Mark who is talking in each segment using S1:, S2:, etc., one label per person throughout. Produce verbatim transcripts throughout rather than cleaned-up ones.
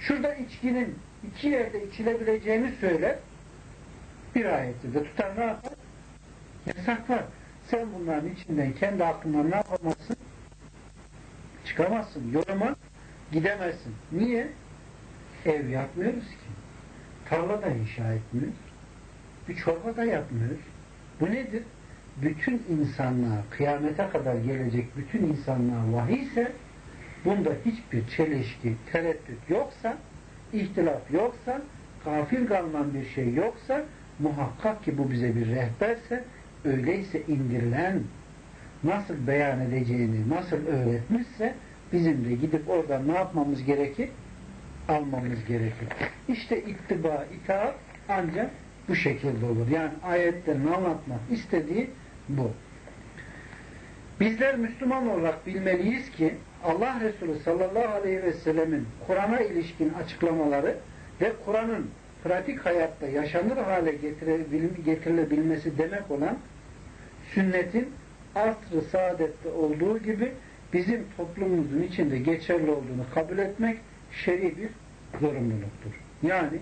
S1: Şurada içkinin iki yerde içilebileceğini söyler. Bir ayette de tutar ne yapar? Yasaklar. Sen bunların içinden kendi aklından ne yapamazsın? Çıkamazsın. Yoruma gidemezsin. Niye? Ev yapmıyoruz ki. Tarla da inşa etmiyoruz. Bir çorba da yapmıyoruz. Bu nedir? Bütün insanlığa, kıyamete kadar gelecek bütün insanlığa vahiy ise, bunda hiçbir çelişki, tereddüt yoksa, ihtilaf yoksa, gafil kalınan bir şey yoksa, muhakkak ki bu bize bir rehberse, öyleyse indirilen nasıl beyan edeceğini, nasıl öğretmişse, bizim de gidip oradan ne yapmamız gerekir? Almamız gerekir. İşte ittiba, itaat ancak bu şekilde olur. Yani ayetlerin anlatmak istediği bu. Bizler Müslüman olarak bilmeliyiz ki Allah Resulü sallallahu aleyhi ve sellemin Kur'an'a ilişkin açıklamaları ve Kur'an'ın pratik hayatta yaşanır hale getirilebilmesi demek olan sünnetin asr-ı saadette olduğu gibi bizim toplumumuzun içinde geçerli olduğunu kabul etmek şer'i bir zorunluluktur. Yani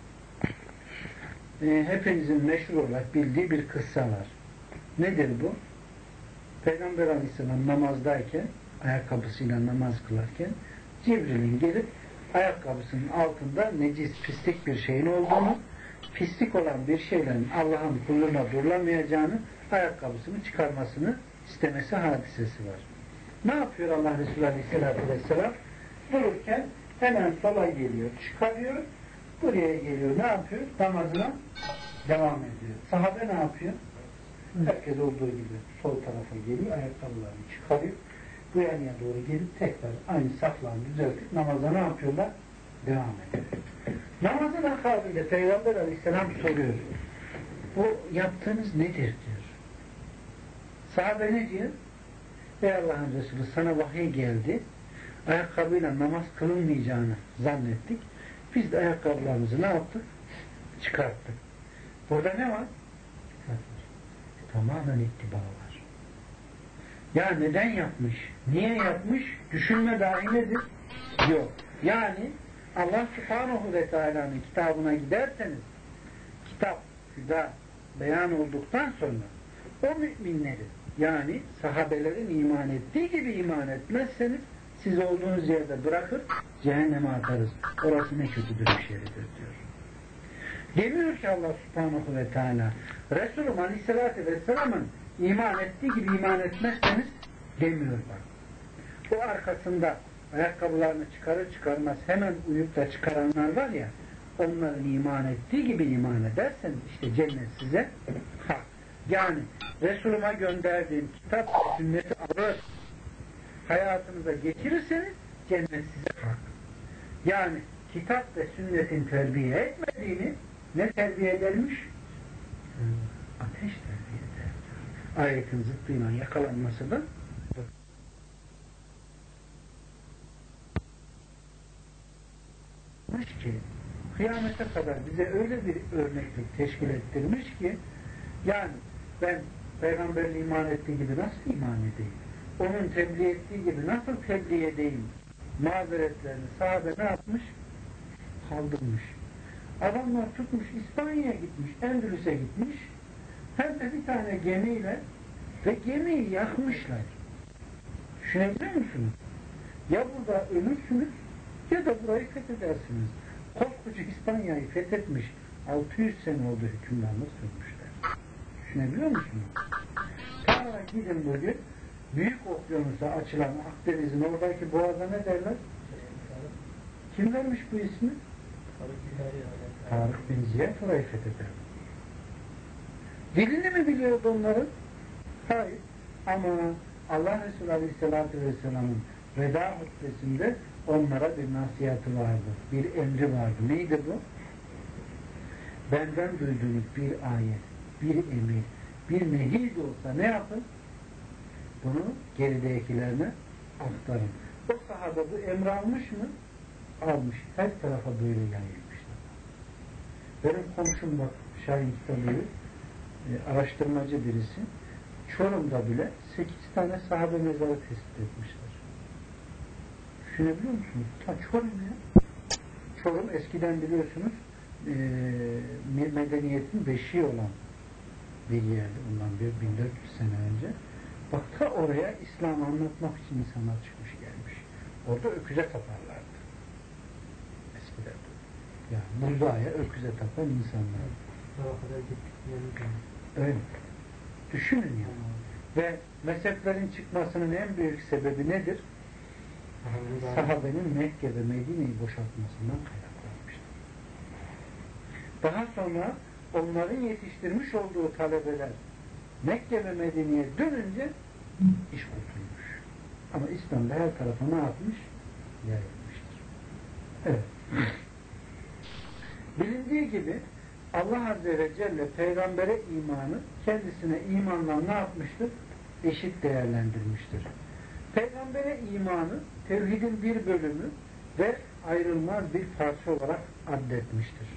S1: e, hepinizin meşhur olarak bildiği bir kıssa var. Nedir bu? Peygamber Aleyhisselam namazdayken, ayakkabısıyla namaz kılarken Cibril'in gelip ayakkabısının altında necis, pislik bir şeyin olduğunu, pislik olan bir şeylerin Allah'ın kulluğuna durulamayacağını, ayakkabısını çıkarmasını istemesi hadisesi var. Ne yapıyor Allah Resulü Aleyhisselatü Vesselam? Dururken hemen sola geliyor, çıkarıyor, buraya geliyor, ne yapıyor? Namazına devam ediyor. Sahabe ne yapıyor? Herkes olduğu gibi sol tarafa geliyor, ayakkabılarını çıkarıyor, bu yanıya doğru gelip tekrar aynı saflarını düzeltip namaza ne yapıyorlar? Devam ediyor. Namazın akabinde Peygamber Aleyhisselam soruyor. Bu yaptığınız nedir diyor. Sahabe ne diyor? Ey Allah'ın Resulü, sana vahiy geldi. Ayakkabıyla namaz kılınmayacağını zannettik. Biz de ayakkabılarımızı ne yaptık? Çıkarttık. Burada ne var? Tamamen ittiba var. Ya neden yapmış? Niye yapmış? Düşünme dahi nedir? Yok. Yani Allah Subhanahu ve Teala'nın kitabına giderseniz, kitap, hüda beyan olduktan sonra o müminleri, yani sahabelerin iman ettiği gibi iman etmezseniz siz olduğunuz yerde bırakır cehenneme atarız. Orası ne kötü bir şeydir diyor. Demiyor ki Allah Subhanahu ve Teala Resulüm Aleyhisselatü Vesselam'ın iman ettiği gibi iman etmezseniz demiyor bak. O arkasında ayakkabılarını çıkarır çıkarmaz hemen uyup da çıkaranlar var ya, onların iman ettiği gibi iman ederseniz işte cennet size hak. Yani Resulüme gönderdiğim kitap sünneti alır, hayatınıza geçirirseniz cennet size hak. Yani kitap ve sünnetin terbiye etmediğini ne terbiye edermiş? Ateş terbiye eder. Ayetin zıttıyla yakalanması da ki kıyamete kadar bize öyle bir örneklik teşkil ettirmiş ki yani ben Peygamber'in iman ettiği gibi nasıl iman edeyim? Onun tebliğ ettiği gibi nasıl tebliğ edeyim? Mazeretlerini sahabe ne yapmış? Kaldırmış. Adamlar tutmuş İspanya'ya gitmiş, Endülüs'e gitmiş, hem de bir tane gemiyle ve gemiyi yakmışlar. Düşünebiliyor musunuz? Ya burada ölürsünüz ya da burayı fethedersiniz. Koskoca İspanya'yı fethetmiş, altı yüz sene oldu hükümranlık sürmüşler. Düşünebiliyor musunuz? Sonra gidin bugün Büyük Okyanus'a açılan Akdeniz'in oradaki boğaza ne derler? Kim vermiş bu ismi? Tarık bin Ziyad orayı fetheder. Dilini mi biliyordu onların? Hayır. Ama Allah Resulü Aleyhisselatü Vesselam'ın veda hutbesinde onlara bir nasihatı vardı. Bir emri vardı. Neydi bu? Benden duyduğunuz bir ayet, bir emir, bir nehi de olsa ne yapın? Bunu geridekilerine aktarın. O sahabe bu emri almış mı? Almış. Her tarafa böyle yayılmışlar. Benim komşum bak Şahin Kitabı'yı e, araştırmacı birisi. Çorum'da bile sekiz tane sahabe mezarı tespit etmişler. Düşünebiliyor musunuz? Ta Çorum ya. Çorum eskiden biliyorsunuz e, medeniyetin beşiği olan bir yerdi bundan bir bin dört yüz sene önce. Bak ta oraya İslam'ı anlatmak için insanlar çıkmış gelmiş. Orada öküze taparlardı. Eskiden. Yani buzdağaya öküze tapan insanlar. Öyle. Düşünün yani. Ve mezheplerin çıkmasının en büyük sebebi nedir? Sahabenin Mekke ve Medine'yi boşaltmasından kaynaklanmıştır. Daha sonra onların yetiştirmiş olduğu talebeler Mekke ve Medine'ye dönünce iş kurtulmuş. Ama İslam'da her tarafa ne yapmış? Yayılmıştır. Evet. Bilindiği gibi Allah Azze ve Celle peygambere imanı kendisine imanla ne yapmıştır? Eşit değerlendirmiştir. Peygambere imanı tevhidin bir bölümü ve ayrılmaz bir parça olarak addetmiştir.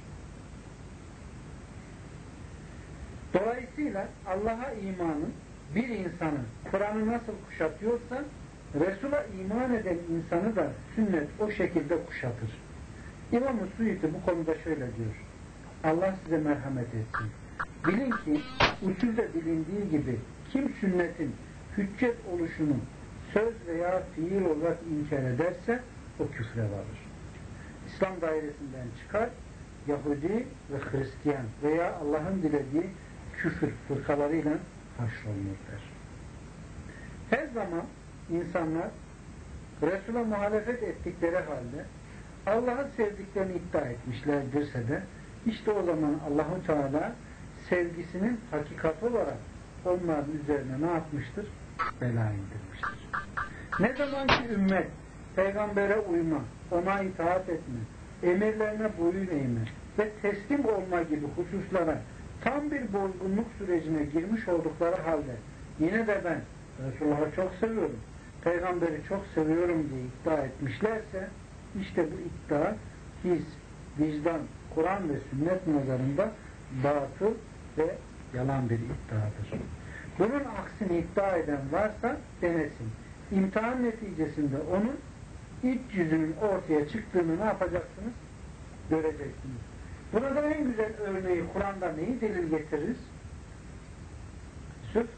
S1: Dolayısıyla Allah'a imanın bir insanı Kur'an'ı nasıl kuşatıyorsa Resul'a iman eden insanı da sünnet o şekilde kuşatır. İmam-ı Suyuti bu konuda şöyle diyor. Allah size merhamet etsin. Bilin ki usulde bilindiği gibi kim sünnetin hüccet oluşunu söz veya fiil olarak inkar ederse o küfre varır. İslam dairesinden çıkar, Yahudi ve Hristiyan veya Allah'ın dilediği küfür fırkalarıyla haşrolunur der. Her zaman insanlar Resul'a muhalefet ettikleri halde Allah'ı sevdiklerini iddia etmişlerdirse de işte o zaman Allah-u Teala sevgisinin hakikati olarak onların üzerine ne yapmıştır? Bela indirmiştir. Ne zaman ki ümmet peygambere uyma, ona itaat etme, emirlerine boyun eğme ve teslim olma gibi hususlara tam bir bozgunluk sürecine girmiş oldukları halde yine de ben Resulullah'ı çok seviyorum, peygamberi çok seviyorum diye iddia etmişlerse işte bu iddia his, vicdan, Kur'an ve sünnet nazarında batıl ve yalan bir iddiadır. Bunun aksini iddia eden varsa denesin. İmtihan neticesinde onun iç yüzünün ortaya çıktığını ne yapacaksınız? Göreceksiniz. Buna da en güzel örneği Kur'an'da neyi delil getiririz? Yusuf,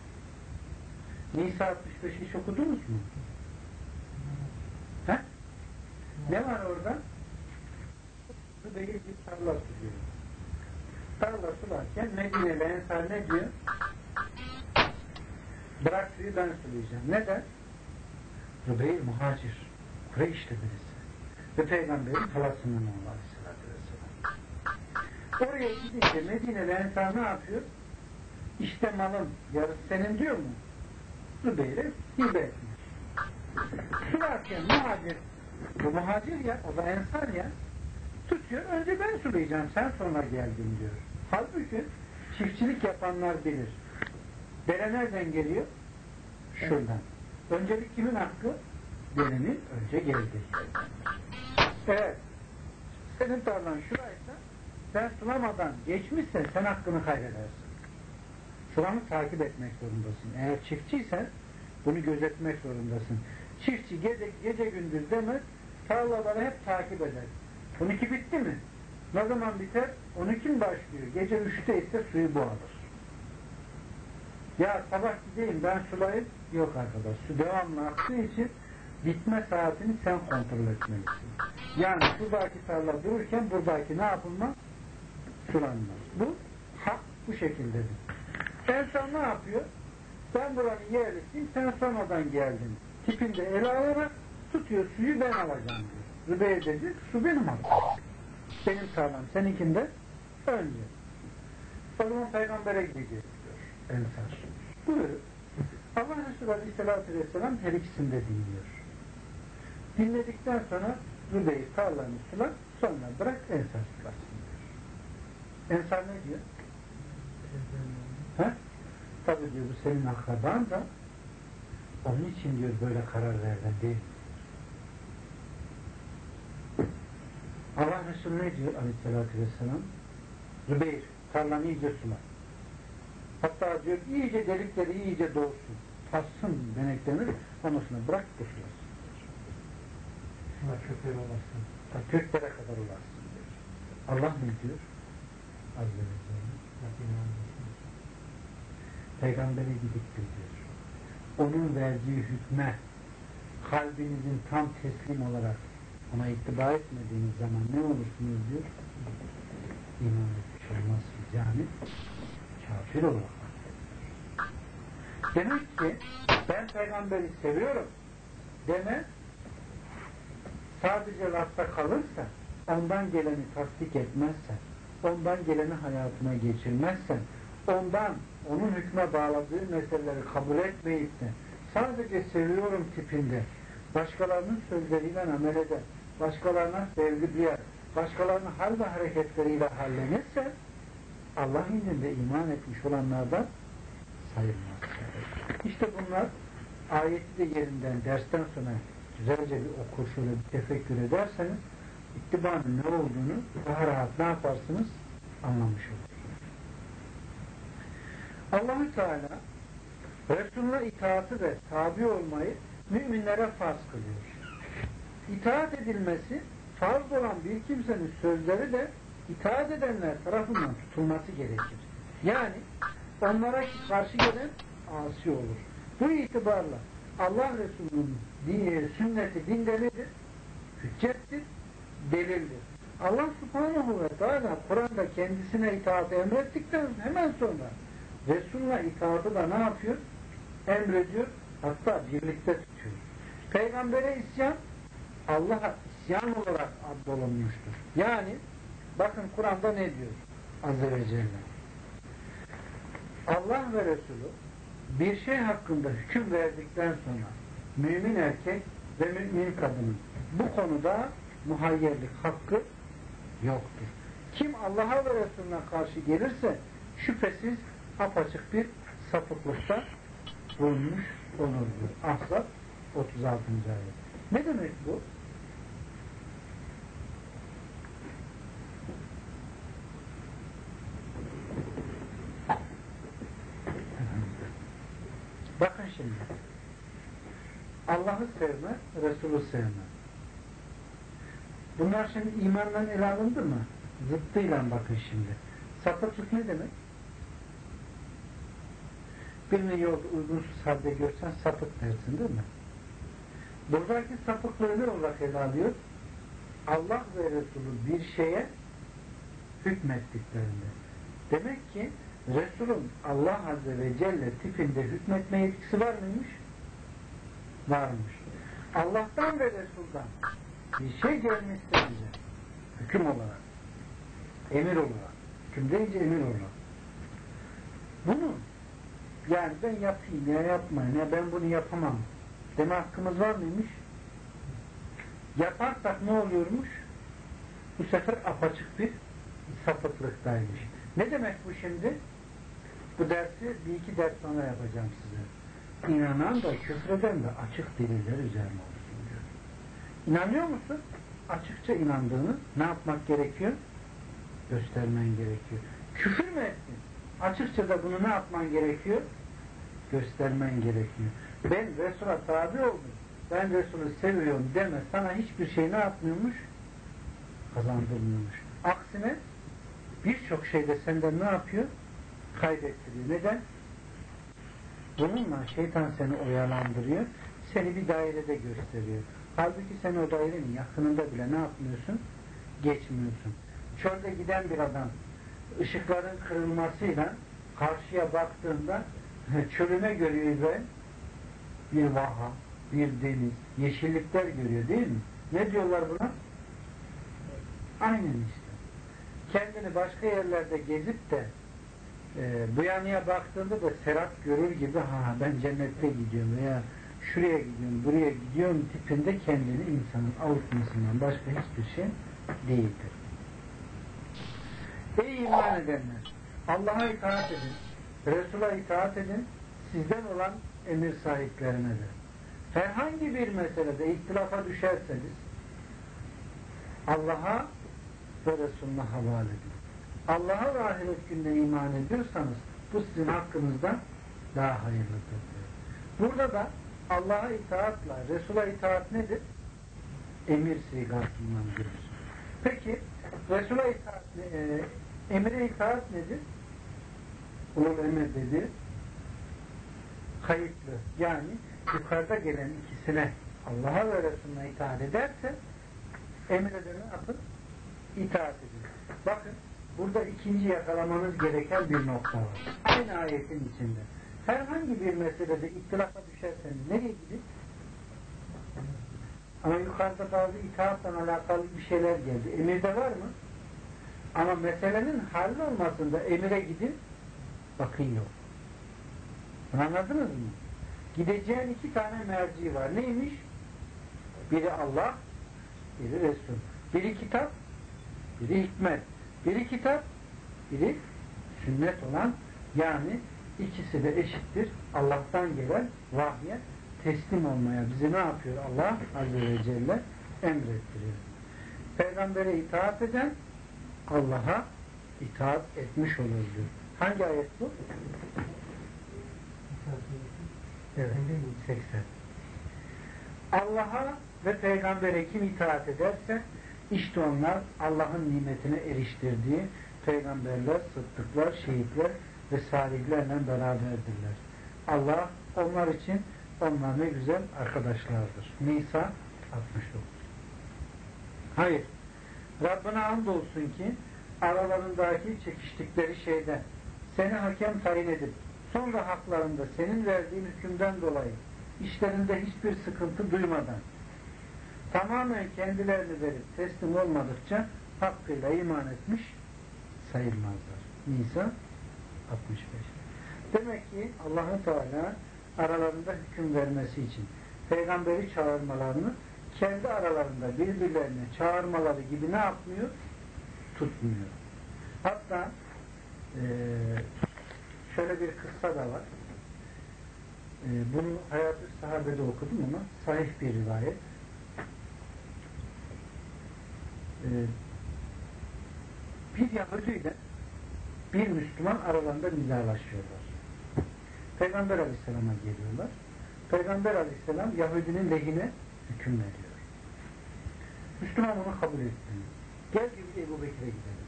S1: Nisa altmış beşi hiç okudunuz mu? He? Ne var orada? Bu değil bir tarla suluyor. Tarla sularken Medine'li Ensar ne diyor? Bırak suyu ben sulayacağım. Neden? Zübeyir muhacir. Kureyş'te birisi. Ve Peygamberin halasının oğlu Aleyhisselatü Vesselam. Oraya gidince Medine'li Ensar ne yapıyor? İşte malın yarısı senin diyor mu? Zübeyir'e hibe etmiş. Sularken muhacir, bu muhacir ya, o da Ensar ya, tutuyor, önce ben sulayacağım, sen sonra geldin diyor. Halbuki çiftçilik yapanlar bilir. Dere nereden geliyor? Şuradan. Öncelik kimin hakkı? Derenin önce geldiği yerden. Evet. Senin tarlan şuraysa sen sulamadan geçmişsen sen hakkını kaybedersin. Sulanı takip etmek zorundasın. Eğer çiftçiysen bunu gözetmek zorundasın. Çiftçi gece, gece gündüz demez, tarlaları hep takip eder. on iki bitti mi? Ne zaman biter? on iki mi başlıyor? Gece üçte ise suyu bu alır. Ya sabah gideyim ben sulayayım. Yok arkadaş. Su devamlı aktığı için bitme saatini sen kontrol etmelisin. Yani şuradaki tarla dururken buradaki ne yapılmaz? Sulanmaz. Bu hak bu şekildedir. Ensar ne yapıyor? Ben buranın yerlisiyim, sen sonradan geldin. Tipinde ele alarak tutuyor, suyu ben alacağım diyor. Zübeyir dedi, su benim hakkım. Benim tarlam, seninkinde önce. O zaman Peygamber'e gideceğiz diyor Ensar. Buyurun. Allah Resulü Aleyhisselatü Vesselam her ikisini de dinliyor. Dinledikten sonra Zübeyir tarlanı sular, sonra bırak Ensar sulasın diyor. Ensar ne diyor? Ha? Tabi diyor bu senin akraban da onun için diyor böyle karar verden değil. Allah Resulü ne diyor Aleyhisselatü Vesselam? Zübeyir tarlanı iyice sula. Hatta diyor iyice delikleri iyice doğsun. Tassın beneklenir. Ondan sonra bırak bu sulasın.
S2: Buna köpeğe babasın.
S1: Ta Türklere kadar ulaşsın diyor. Allah ne diyor? Azze ve Celle. Peygamber'e gidip diyor. Onun verdiği hükme kalbinizin tam teslim olarak ona ittiba etmediğiniz zaman ne olursunuz diyor? İman etmiş olmazsınız. Yani kafir olarak. Demek ki ben peygamberi seviyorum deme sadece lafta kalırsa, ondan geleni tasdik etmezsen, ondan geleni hayatına geçirmezsen, ondan onun hükme bağladığı meseleleri kabul etmeyip de sadece seviyorum tipinde başkalarının sözleriyle amel eder, başkalarına sevgi duyar, başkalarının hal ve hareketleriyle hallenirse Allah indinde iman etmiş olanlardan sayılmaz. İşte bunlar ayeti de yerinden dersten sonra güzelce bir okur, şöyle bir tefekkür ederseniz ittibanın ne olduğunu daha rahat ne yaparsınız? Anlamış olursunuz. Allah-u Teala Resulüne itaatı ve tabi olmayı müminlere farz kılıyor. İtaat edilmesi farz olan bir kimsenin sözleri de itaat edenler tarafından tutulması gerekir. Yani onlara karşı gelen asi olur. Bu itibarla Allah Resulü'nün dini, sünneti dinde nedir? Hüccettir, delildir. Allah Subhanahu ve Teala Kur'an'da kendisine itaat emrettikten hemen sonra Resulüne itaatı da ne yapıyor? Emrediyor, hatta birlikte tutuyor. Peygambere isyan Allah'a isyan olarak addolunmuştur. Yani bakın Kur'an'da ne diyor Azze ve Celle? Allah ve Resulü bir şey hakkında hüküm verdikten sonra mümin erkek ve mümin kadının bu konuda muhayyerlik hakkı yoktur. Kim Allah'a ve Resulüne karşı gelirse şüphesiz apaçık bir sapıklıkta bulunmuş onurdur. Ahzab otuz altıncı ayet. Ne demek bu? Bakın şimdi. Allah'ı sevme, Resulü sevme. Bunlar şimdi imandan ele alındı mı? Zıttıyla bakın şimdi. Sapıklık ne demek? Birini yolda uygunsuz halde görsen sapık dersin değil mi? Buradaki sapıklığı ne olarak ele alıyor? Allah ve Resulü bir şeye hükmettiklerinde. Demek ki Resul'ün Allah Azze ve Celle tipinde hükmetme yetkisi var mıymış? Varmış. Allah'tan ve Resul'dan bir şey gelmişse bize hüküm olarak, emir olarak, hüküm deyince emir olarak. Bunu yani ben yapayım ya yapmayayım ya ben bunu yapamam deme hakkımız var mıymış? Yaparsak ne oluyormuş? Bu sefer apaçık bir sapıklıktaymış. Ne demek bu şimdi? Bu dersi bir iki ders sonra yapacağım size. İnanan da küfreden de açık deliller üzerine olsun diyor. İnanıyor musun? Açıkça inandığını ne yapmak gerekiyor? Göstermen gerekiyor. Küfür mü ettin? Açıkça da bunu ne yapman gerekiyor? Göstermen gerekiyor. Ben Resul'a tabi oldum. Ben Resul'ü seviyorum deme. Sana hiçbir şey ne yapmıyormuş? Kazandırmıyormuş. Aksine birçok şeyde senden ne yapıyor? Kaybettiriyor. Neden? Bununla şeytan seni oyalandırıyor. Seni bir dairede gösteriyor. Halbuki sen o dairenin yakınında bile ne yapmıyorsun? Geçmiyorsun. Çölde giden bir adam ışıkların kırılmasıyla karşıya baktığında çölüne görüyor ve bir vaha, bir deniz, yeşillikler görüyor değil mi? Ne diyorlar buna? Aynen işte. Kendini başka yerlerde gezip de e, bu yanıya baktığında da serap görür gibi ha ben cennette gidiyorum veya şuraya gidiyorum, buraya gidiyorum tipinde kendini insanın avutmasından başka hiçbir şey değildir. Ey iman edenler! Allah'a itaat edin, Resul'a itaat edin, sizden olan emir sahiplerine de. Herhangi bir meselede ihtilafa düşerseniz Allah'a ve Resulüne havale edin. Allah'a ve ahiret gününe iman ediyorsanız bu sizin hakkınızda daha hayırlıdır diyor. Burada da Allah'a itaatla Resul'a itaat nedir? Emir sigasından görürsün. Peki Resul'a itaat, e, emre itaat nedir? Ulul emir dedi. Kayıtlı. Yani yukarıda gelen ikisine Allah'a ve Resulüne itaat ederse emredene akıl itaat edilir. Bakın burada ikinci yakalamanız gereken bir nokta var. Aynı ayetin içinde. Herhangi bir meselede ihtilafa düşerseniz nereye gidin? Ama yukarıda bazı itaatla alakalı bir şeyler geldi. Emirde var mı? Ama meselenin hallolmasında emire gidin, bakın yok. Bunu anladınız mı? Gideceğin iki tane merci var. Neymiş? Biri Allah, biri Resul. Biri kitap, biri hikmet. Biri kitap, biri sünnet olan, yani ikisi de eşittir. Allah'tan gelen vahye teslim olmaya bizi ne yapıyor? Allah Azze ve Celle emrettiriyor. Peygamber'e itaat eden Allah'a itaat etmiş olur diyor. Hangi ayet bu? Evet, seksen. Allah'a ve Peygamber'e kim itaat ederse işte onlar Allah'ın nimetine eriştirdiği peygamberler, sıddıklar, şehitler ve salihlerle beraberdirler. Allah onlar için onlar ne güzel arkadaşlardır. Nisa altmış dokuz. Hayır. Rabbine andolsun ki aralarındaki çekiştikleri şeyden seni hakem tayin edip sonra haklarında senin verdiğin hükümden dolayı işlerinde hiçbir sıkıntı duymadan tamamen kendilerini verip teslim olmadıkça hakkıyla iman etmiş sayılmazlar. Nisa altmış beş. Demek ki Allah-u Teala aralarında hüküm vermesi için peygamberi çağırmalarını kendi aralarında birbirlerine çağırmaları gibi ne yapmıyor? Tutmuyor. Hatta e, şöyle bir kıssa da var. E, bunu Hayat-ı Sahabe'de okudum ama sahih bir rivayet. E, bir Yahudi ile bir Müslüman aralarında nizalaşıyorlar. Peygamber Aleyhisselam'a geliyorlar. Peygamber Aleyhisselam Yahudinin lehine hüküm veriyor. Müslüman onu kabul etmiyor. Gel gibi Ebu Bekir'e gidelim.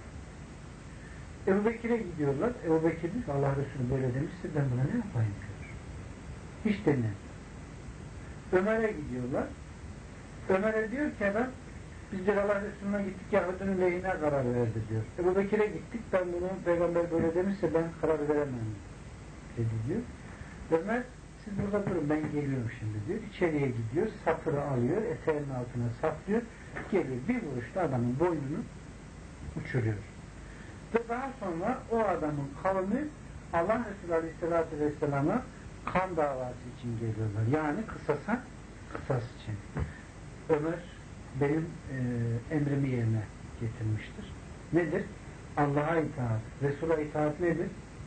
S1: Ebu Bekir'e gidiyorlar. Ebu Bekir diyor ki Allah Resulü böyle demişse ben buna ne yapayım diyor. Hiç demiyor. Ömer'e gidiyorlar. Ömer'e diyor ki adam biz diyor Allah Resulü'ne gittik Yahudinin lehine karar verdi diyor. Ebu Bekir'e gittik ben bunu peygamber böyle demişse ben karar veremem dedi diyor. Ömer siz burada durun ben geliyorum şimdi diyor. İçeriye gidiyor, satırı alıyor, eteğinin altına saplıyor, geliyor. Bir vuruşta adamın boynunu uçuruyor. Ve daha sonra o adamın kavmi Allah Resulü Aleyhisselatü Vesselam'a kan davası için geliyorlar. Yani kısasa, kısas için. Ömer benim e, emrimi yerine getirmiştir. Nedir? Allah'a itaat. Resul'a itaat nedir?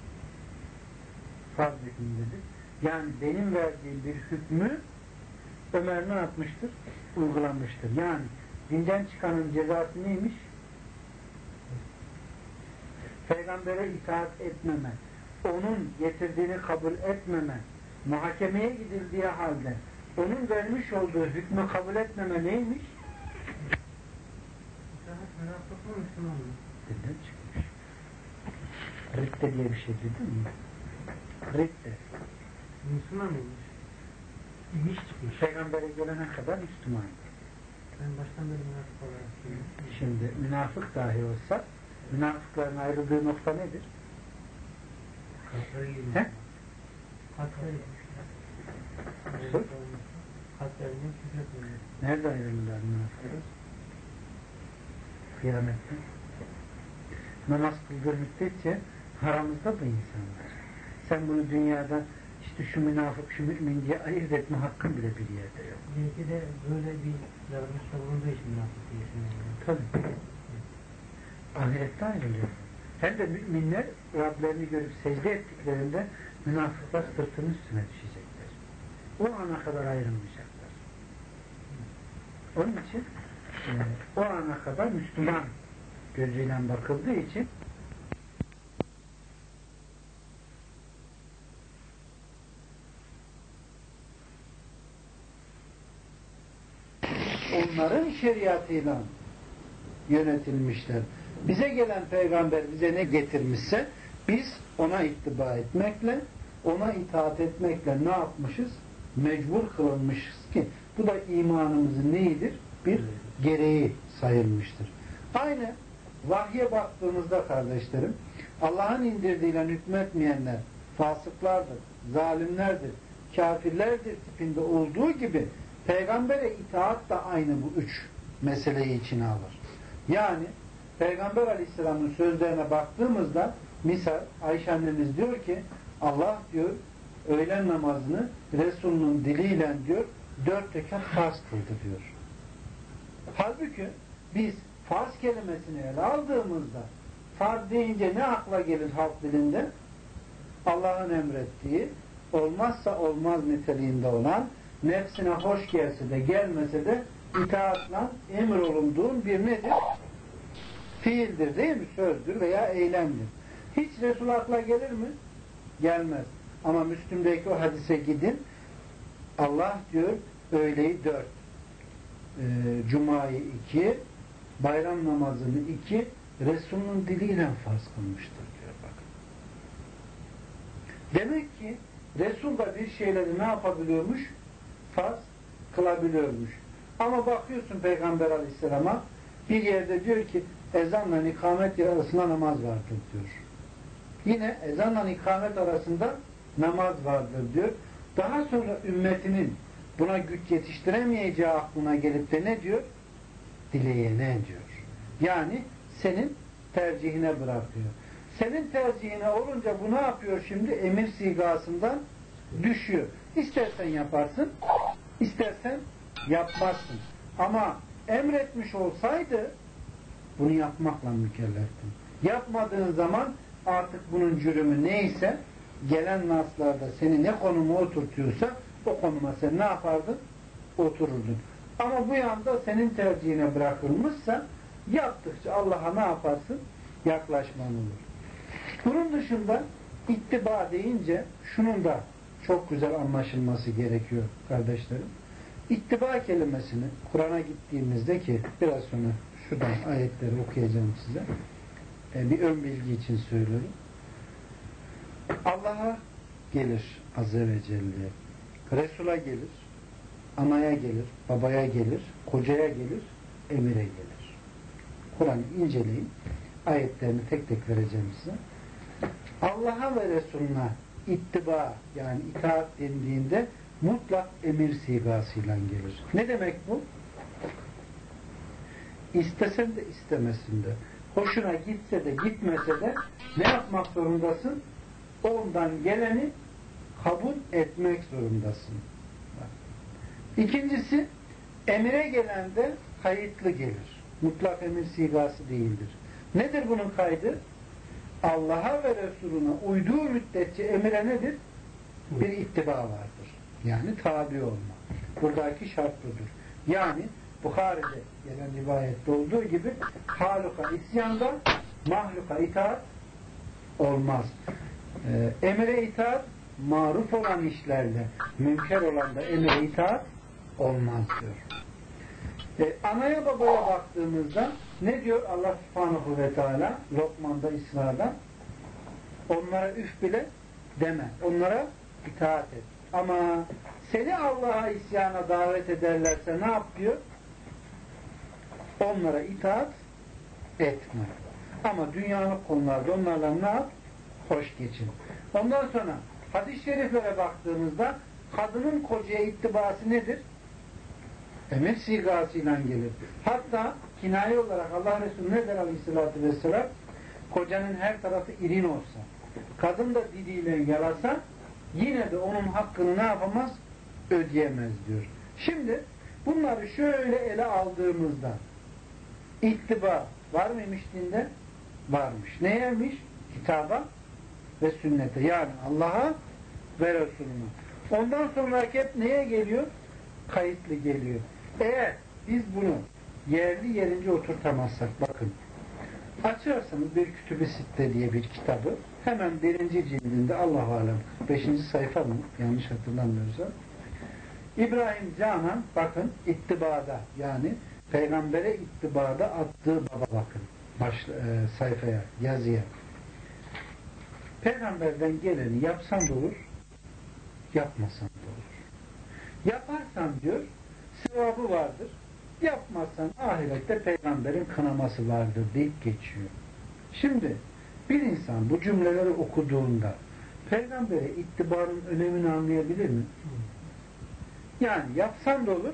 S1: Farz hükmündedir. Yani benim verdiğim bir hükmü Ömer ne yapmıştır? Uygulamıştır. Yani dinden çıkanın cezası neymiş? Peygambere itaat etmeme, onun getirdiğini kabul etmeme, muhakemeye gidildiği halde onun vermiş olduğu hükmü kabul etmeme neymiş? Dinden çıkmış. Ridde diye bir şey dedin mi? Ridde.
S2: Müslüman olmuş. İmiş çıkmış.
S1: Peygambere gelene kadar Müslümandı.
S2: Ben baştan beri münafık olarak söylüyorum.
S1: Şimdi münafık dahi olsa münafıkların ayrıldığı nokta nedir?
S2: Kalpleri girmiş.
S1: He?
S2: Kalpleri girmiş.
S1: Sor.
S2: Kalplerine küfretmiyor.
S1: Nerede ayrılırlar münafıklar? Kıyamette. Namaz kıldığı müddetçe haramızda bu insanlar. Sen bunu dünyada işte şu münafık, şu mümin diye ayırt etme hakkın bile bir yerde yok.
S2: Belki de böyle bir davranışta bulunduğu için münafık diyorsun.
S1: Tabii. Ahirette ayrılıyor. Hem de müminler Rablerini görüp secde ettiklerinde münafıklar sırtının üstüne düşecekler. O ana kadar ayrılmayacaklar. Onun için e, o ana kadar Müslüman gözüyle bakıldığı için onların şeriatıyla yönetilmişler. Bize gelen peygamber bize ne getirmişse biz ona ittiba etmekle, ona itaat etmekle ne yapmışız? Mecbur kılınmışız ki bu da imanımızın neyidir? Bir gereği sayılmıştır. Aynı vahye baktığımızda kardeşlerim, Allah'ın indirdiğiyle hükmetmeyenler fasıklardır, zalimlerdir, kafirlerdir tipinde olduğu gibi peygambere itaat da aynı bu üç meseleyi içine alır. Yani Peygamber Aleyhisselam'ın sözlerine baktığımızda misal Ayşe annemiz diyor ki Allah diyor öğlen namazını Resulünün diliyle diyor dört rekat farz kıldı diyor. Halbuki biz farz kelimesini ele aldığımızda farz deyince ne akla gelir halk dilinde? Allah'ın emrettiği, olmazsa olmaz niteliğinde olan, nefsine hoş gelse de gelmese de itaatla emrolunduğun bir nedir? Fiildir değil mi? Sözdür veya eylemdir. Hiç Resul akla gelir mi? Gelmez. Ama Müslüm'deki o hadise gidin. Allah diyor öğleyi dört, e, Cuma'yı iki, bayram namazını iki, Resul'ün diliyle farz kılmıştır diyor bakın. Demek ki Resul da bir şeyleri ne yapabiliyormuş? Farz kılabiliyormuş. Ama bakıyorsun Peygamber Aleyhisselam'a bir yerde diyor ki ezanla ikamet arasında namaz vardır diyor. Yine ezanla ikamet arasında namaz vardır diyor. Daha sonra ümmetinin buna güç yetiştiremeyeceği aklına gelip de ne diyor? Dileyene diyor. Yani senin tercihine bırakıyor. Senin tercihine olunca bu ne yapıyor şimdi? Emir sigasından düşüyor. İstersen yaparsın, istersen yapmazsın. Ama emretmiş olsaydı bunu yapmakla mükelleftin. Yapmadığın zaman artık bunun cürümü neyse gelen naslarda seni ne konuma oturtuyorsa o konuma sen ne yapardın? Otururdun. Ama bu yanda senin tercihine bırakılmışsa yaptıkça Allah'a ne yaparsın? Yaklaşman olur. Bunun dışında ittiba deyince şunun da çok güzel anlaşılması gerekiyor kardeşlerim. İttiba kelimesini Kur'an'a gittiğimizde ki biraz sonra şuradan ayetleri okuyacağım size. E, bir ön bilgi için söylüyorum. Allah'a gelir Azze ve Celle'ye. Resul'a gelir. Anaya gelir. Babaya gelir. Kocaya gelir. Emire gelir. Kur'an'ı inceleyin. Ayetlerini tek tek vereceğim size. Allah'a ve Resul'una ittiba yani itaat dendiğinde mutlak emir sigasıyla gelir. Ne demek bu? İstesen de istemesin de, hoşuna gitse de gitmese de ne yapmak zorundasın? Ondan geleni kabul etmek zorundasın. İkincisi, emire gelen de kayıtlı gelir. Mutlak emir sigası değildir. Nedir bunun kaydı? Allah'a ve Resulüne uyduğu müddetçe emire nedir? Bir ittiba vardır. Yani tabi olma. Buradaki şart budur. Yani Bukhari'de gelen rivayette olduğu gibi haluka isyanda mahluka itaat olmaz. Ee, emire itaat maruf olan işlerle münker olan da emire itaat olmaz diyor. Ee, anaya babaya baktığımızda ne diyor Allah Subhanahu ve Teala Lokman'da İsra'da? Onlara üf bile deme. Onlara itaat et. Ama seni Allah'a isyana davet ederlerse ne yap diyor? Onlara itaat etme. Ama dünyanın konularda onlarla ne yap? Hoş geçin. Ondan sonra hadis-i şeriflere baktığımızda kadının kocaya ittibası nedir? Emir sigasıyla gelir. Hatta kinaye olarak Allah Resulü ne der aleyhissalatü vesselam? Kocanın her tarafı irin olsa, kadın da diliyle yalasa yine de onun hakkını ne yapamaz? Ödeyemez diyor. Şimdi bunları şöyle ele aldığımızda ittiba var mıymış dinde? Varmış. Neymiş? Kitaba ve sünnete. Yani Allah'a ve Resulüne. Ondan sonra hep neye geliyor? Kayıtlı geliyor. Eğer biz bunu yerli yerince oturtamazsak bakın açarsanız bir Kütüb-i Sitte diye bir kitabı hemen birinci cildinde Allah-u Alem beşinci sayfa mı? Yanlış hatırlamıyorsam İbrahim Canan bakın ittibada yani Peygambere ittibada attığı baba bakın. Baş, e, sayfaya, yazıya. Peygamberden geleni yapsan da olur, yapmasan da olur. Yaparsan diyor, sevabı vardır. Yapmazsan ahirette peygamberin kınaması vardır deyip geçiyor. Şimdi bir insan bu cümleleri okuduğunda peygambere ittibanın önemini anlayabilir mi? Yani yapsan da olur,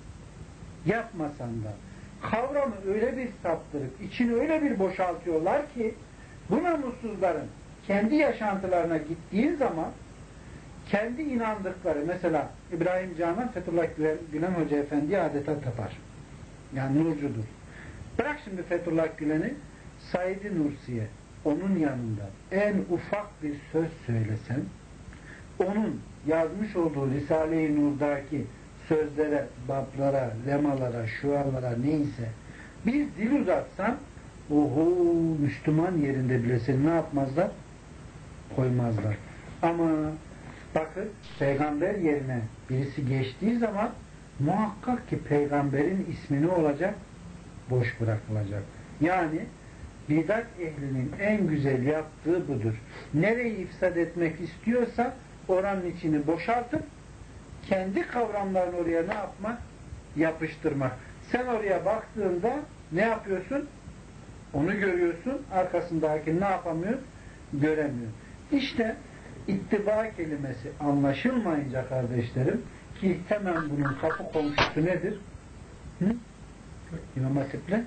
S1: yapmasan da. Kavramı öyle bir saptırıp içini öyle bir boşaltıyorlar ki bu namussuzların kendi yaşantılarına gittiğin zaman kendi inandıkları, mesela İbrahim Canan Fethullah Gülen Hoca Efendi'ye adeta tapar. Yani nurcudur. Bırak şimdi Fethullah Gülen'i, Said-i Nursi'ye onun yanında en ufak bir söz söylesen, onun yazmış olduğu Risale-i Nur'daki sözlere, bablara, lemalara, şualara neyse bir dil uzatsan, oho, Müslüman yerinde bile seni ne yapmazlar? Koymazlar. Ama bakın, peygamber yerine birisi geçtiği zaman muhakkak ki peygamberin ismi ne olacak? Boş bırakılacak. Yani bidat ehlinin en güzel yaptığı budur. Nereyi ifsad etmek istiyorsa oranın içini boşaltıp kendi kavramlarını oraya ne yapmak? Yapıştırmak. Sen oraya baktığında ne yapıyorsun? Onu görüyorsun. Arkasındaki ne yapamıyor? Göremiyor. İşte ittiba kelimesi anlaşılmayınca kardeşlerim, ki hemen bunun kapı komşusu nedir? Hı? İmam Hatip'le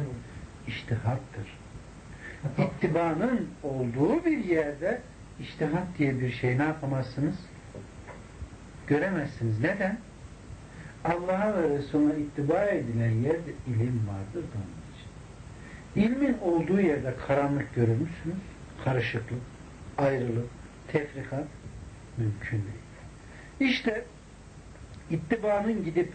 S1: İçtihattır. İttibanın olduğu bir yerde içtihat diye bir şey ne yapamazsınız? Göremezsiniz. Neden? Allah'a ve Resulüne ittiba edilen yerde ilim vardır da onun için. İlmin olduğu yerde karanlık görür müsünüz? Karışıklık, ayrılık, tefrikat mümkün değil. İşte ittibanın gidip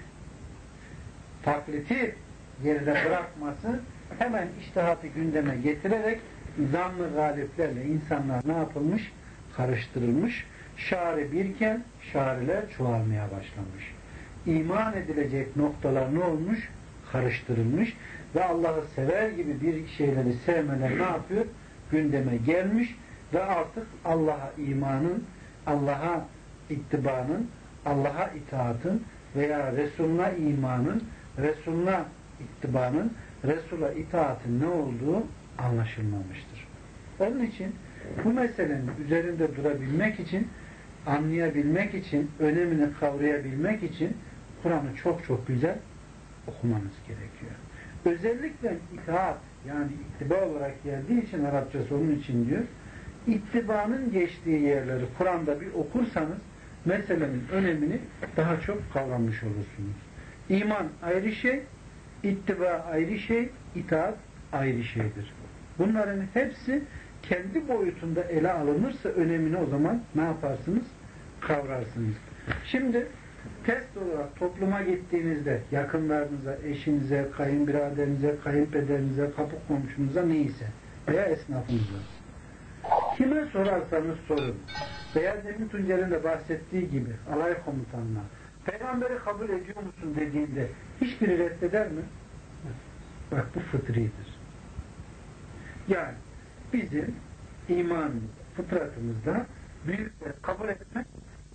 S1: takliti geride bırakması hemen içtihatı gündeme getirerek zanlı galiplerle insanlar ne yapılmış? Karıştırılmış. Şari birken şariler çoğalmaya başlamış. İman edilecek noktalar ne olmuş? Karıştırılmış. Ve Allah'ı sever gibi bir şeyleri sevmeler ne yapıyor? Gündeme gelmiş ve artık Allah'a imanın, Allah'a ittibanın, Allah'a itaatın veya Resul'una imanın, Resul'una ittibanın, Resul'a itaatın ne olduğu anlaşılmamıştır. Onun için bu meselenin üzerinde durabilmek için, anlayabilmek için, önemini kavrayabilmek için Kur'an'ı çok çok güzel okumanız gerekiyor. Özellikle itaat, yani ittiba olarak geldiği için Arapçası onun için diyor, ittibanın geçtiği yerleri Kur'an'da bir okursanız meselenin önemini daha çok kavramış olursunuz. İman ayrı şey, ittiba ayrı şey, itaat ayrı şeydir. Bunların hepsi kendi boyutunda ele alınırsa önemini o zaman ne yaparsınız? Kavrarsınız. Şimdi test olarak topluma gittiğinizde yakınlarınıza, eşinize, kayınbiraderinize, kayınpederinize, kapı komşunuza neyse veya esnafınıza kime sorarsanız sorun veya Demin Tuncer'in de bahsettiği gibi alay komutanına peygamberi kabul ediyor musun dediğinde hiçbiri reddeder mi? Bak bu fıtridir. Yani bizim iman fıtratımızda büyükleri kabul etmek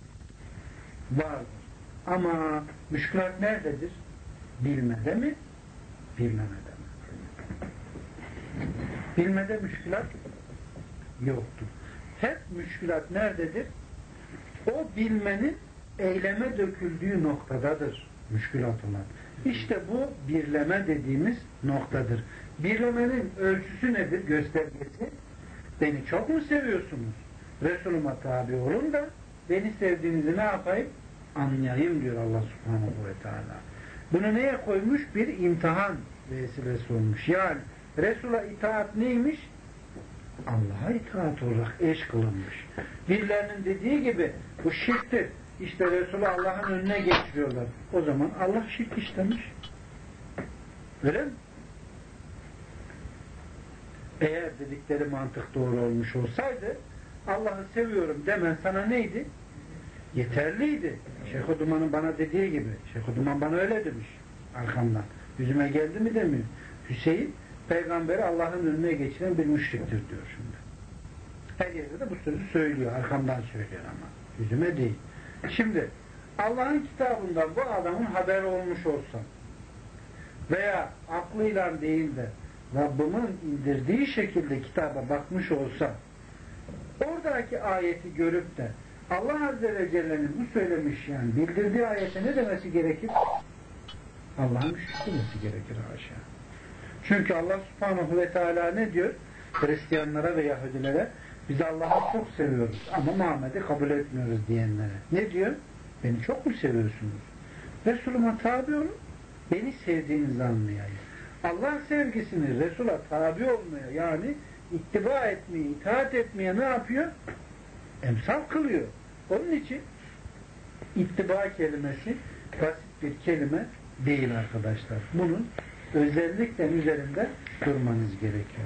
S1: vardır. Ama müşkülat nerededir? Bilmede mi? Bilmemede mi? Bilmede müşkülat yoktur. Hep müşkülat nerededir? O bilmenin eyleme döküldüğü noktadadır müşkülat olan. İşte bu birleme dediğimiz noktadır. Birlemenin ölçüsü nedir? Göstergesi. Beni çok mu seviyorsunuz? Resulüme tabi olun da beni sevdiğinizi ne yapayım? Anlayayım diyor Allah subhanahu ve teala. Bunu neye koymuş? Bir imtihan vesilesi olmuş. Yani Resul'a itaat neymiş? Allah'a itaat olarak eş kılınmış. Birilerinin dediği gibi bu şirktir. İşte Resulü Allah'ın önüne geçiriyorlar. O zaman Allah şirk işlemiş. Öyle mi? Eğer dedikleri mantık doğru olmuş olsaydı Allah'ı seviyorum demen sana neydi? Yeterliydi. Şeyh Duman'ın bana dediği gibi. Şeyh Duman bana öyle demiş arkamdan. Yüzüme geldi mi demiyor. Hüseyin peygamberi Allah'ın önüne geçiren bir müşriktir diyor şimdi. Her yerde de bu sözü söylüyor. Arkamdan söylüyor ama. Yüzüme değil. Şimdi Allah'ın kitabından bu adamın haberi olmuş olsa veya aklıyla değil de Rabbimin indirdiği şekilde kitaba bakmış olsa oradaki ayeti görüp de Allah Azze ve Celle'nin bu söylemiş yani bildirdiği ayete ne demesi gerekir? Allah'ın şükürmesi gerekir haşa. Çünkü Allah Subhanahu ve Teala ne diyor? Hristiyanlara ve Yahudilere biz Allah'ı çok seviyoruz ama Muhammed'i kabul etmiyoruz diyenlere. Ne diyor? Beni çok mu seviyorsunuz? Resulüme tabi olun, beni sevdiğinizi anlayayım. Allah sevgisini Resul'a tabi olmaya yani ittiba etmeye, itaat etmeye ne yapıyor? Emsal kılıyor. Onun için ittiba kelimesi basit bir kelime değil arkadaşlar. Bunun özellikle üzerinde durmanız gerekiyor.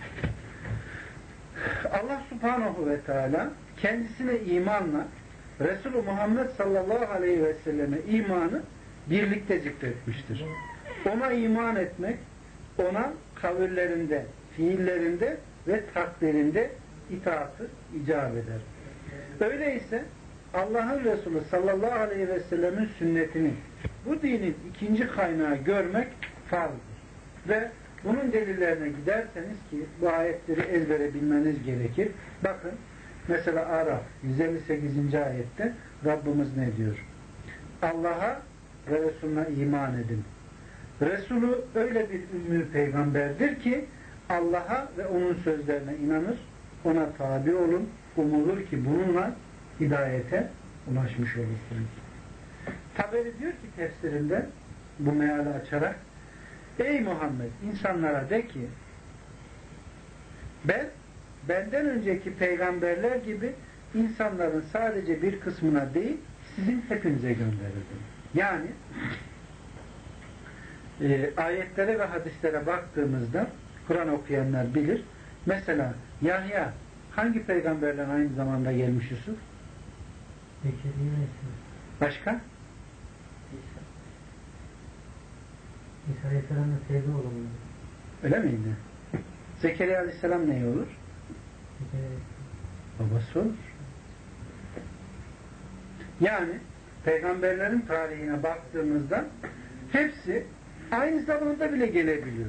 S1: Allah Subhanahu ve Teala kendisine imanla Resulü Muhammed sallallahu aleyhi ve selleme imanı birlikte zikretmiştir. Ona iman etmek, ona kavullerinde, fiillerinde ve takdirinde itaatı icap eder. Öyleyse Allah'ın Resulü sallallahu aleyhi ve sellemin sünnetini, bu dinin ikinci kaynağı görmek farzdır. Ve bunun delillerine giderseniz ki bu ayetleri ezbere bilmeniz gerekir. Bakın mesela Araf yüz elli sekizinci ayette Rabbimiz ne diyor? Allah'a ve Resulüne iman edin. Resulü öyle bir ümmü peygamberdir ki Allah'a ve onun sözlerine inanır, ona tabi olun, umulur ki bununla hidayete ulaşmış olursunuz. Taberi diyor ki tefsirinde bu meali açarak ey Muhammed insanlara de ki ben benden önceki peygamberler gibi insanların sadece bir kısmına değil sizin hepinize gönderildim. Yani e, ayetlere ve hadislere baktığımızda Kur'an okuyanlar bilir. Mesela Yahya hangi peygamberler aynı zamanda gelmiş Yusuf? Başka?
S2: İsa Aleyhisselam'ın sevgi oğlu.
S1: Öyle miydi? Zekeriya Aleyhisselam ne olur? Babası olur. Yani peygamberlerin tarihine baktığımızda hepsi aynı zamanda bile gelebiliyor.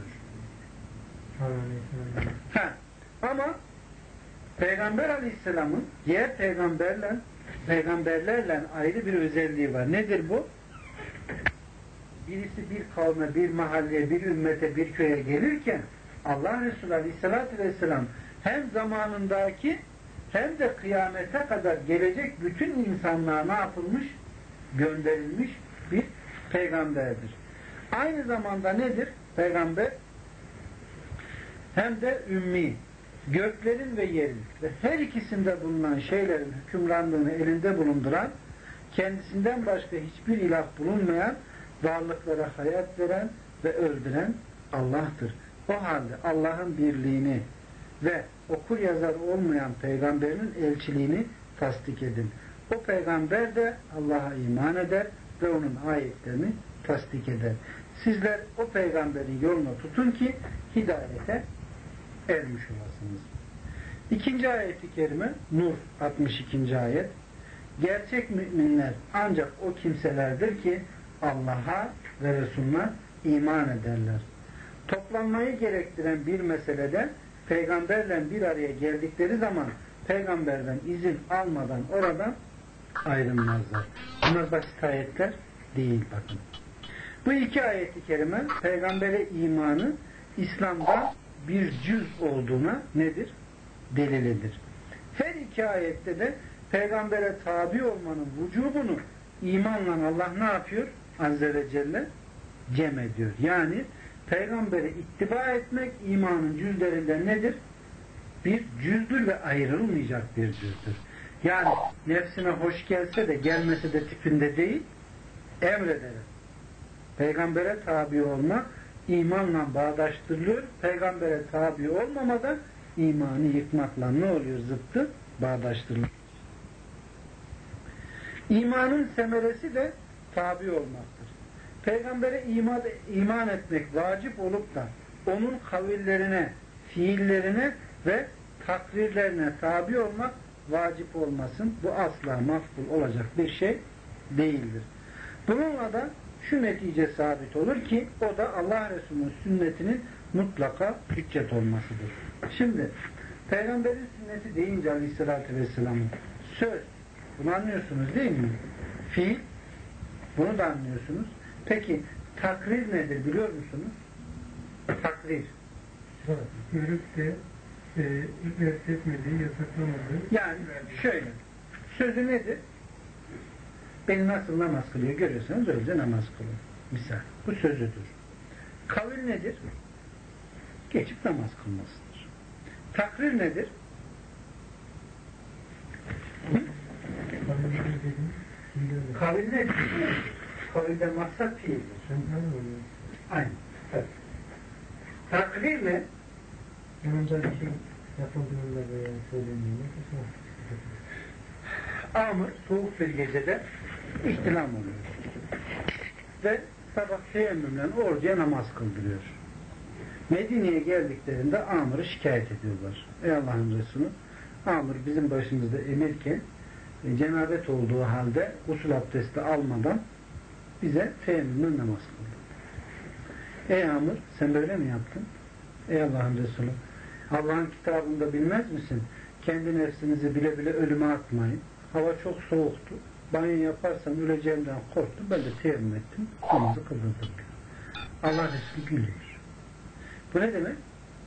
S1: Ha, ama Peygamber Aleyhisselam'ın diğer peygamberle peygamberlerle ayrı bir özelliği var. Nedir bu? Birisi bir kavme, bir mahalleye, bir ümmete, bir köye gelirken Allah Resulü Aleyhisselatü Vesselam hem zamanındaki hem de kıyamete kadar gelecek bütün insanlığa ne yapılmış? Gönderilmiş bir peygamberdir. Aynı zamanda nedir? Peygamber hem de ümmi, göklerin ve yerin ve her ikisinde bulunan şeylerin hükümranlığını elinde bulunduran, kendisinden başka hiçbir ilah bulunmayan, varlıklara hayat veren ve öldüren Allah'tır. O halde Allah'ın birliğini ve okur yazar olmayan peygamberinin elçiliğini tasdik edin. O peygamber de Allah'a iman eder ve onun ayetlerini tasdik eder. Sizler o peygamberin yolunu tutun ki hidayete ermiş olasınız. İkinci ayet-i kerime Nur altmış ikinci ayet. Gerçek müminler ancak o kimselerdir ki Allah'a ve Resulüne iman ederler. Toplanmayı gerektiren bir meselede peygamberle bir araya geldikleri zaman peygamberden izin almadan oradan ayrılmazlar. Bunlar basit ayetler değil bakın. Bu iki ayet-i kerime peygambere imanı İslam'da bir cüz olduğuna nedir? Delilidir. Her iki ayette de peygambere tabi olmanın vücubunu imanla Allah ne yapıyor? Azze ve Celle cem ediyor. Yani peygambere ittiba etmek imanın cüzlerinden nedir? Bir cüzdür ve ayrılmayacak bir cüzdür. Yani nefsine hoş gelse de gelmese de tipinde değil, emreder. Peygambere tabi olma imanla bağdaştırılıyor. Peygambere tabi olmamadan imanı yıkmakla ne oluyor? Zıttı bağdaştırılıyor. İmanın semeresi de tabi olmaktır. Peygambere iman, iman etmek vacip olup da onun kavillerine, fiillerine ve takrirlerine tabi olmak vacip olmasın. Bu asla makbul olacak bir şey değildir. Bununla da şu netice sabit olur ki o da Allah Resulü'nün sünnetinin mutlaka hüccet olmasıdır. Şimdi Peygamberin sünneti deyince Aleyhisselatü Vesselam'ın söz, bunu anlıyorsunuz değil mi? Fiil, bunu da anlıyorsunuz. Peki takrir nedir biliyor musunuz? Takrir.
S2: Görüp de e, etmediği, yasaklamadığı.
S1: Yani şöyle, sözü nedir? Beni nasıl namaz kılıyor görüyorsanız öyle namaz kılın. Misal. Bu sözüdür. Kavil nedir? Geçip namaz kılmasıdır. Takrir nedir? Hı? Kavil nedir? Kavilden maksat fiildir. Aynen. Evet. Takrir ne?
S2: Yanında bir şey yapıldığında veya söylendiğinde
S1: Amr soğuk bir gecede ihtilam oluyor. Ve sabah teyemmümle orduya namaz kıldırıyor. Medine'ye geldiklerinde Amr'ı şikayet ediyorlar. Ey Allah'ın Resulü, Amr bizim başımızda emirken e, cenabet olduğu halde gusül abdesti almadan bize teyemmümle namaz kıldırdı. Ey Amr, sen böyle mi yaptın? Ey Allah'ın Resulü, Allah'ın kitabında bilmez misin? Kendi nefsinizi bile bile ölüme atmayın. Hava çok soğuktu. Banyo yaparsam öleceğimden korktum. Ben de teyemmüm ettim. Namazı kıldırdım. Allah Resulü gülüyor. Bu ne demek?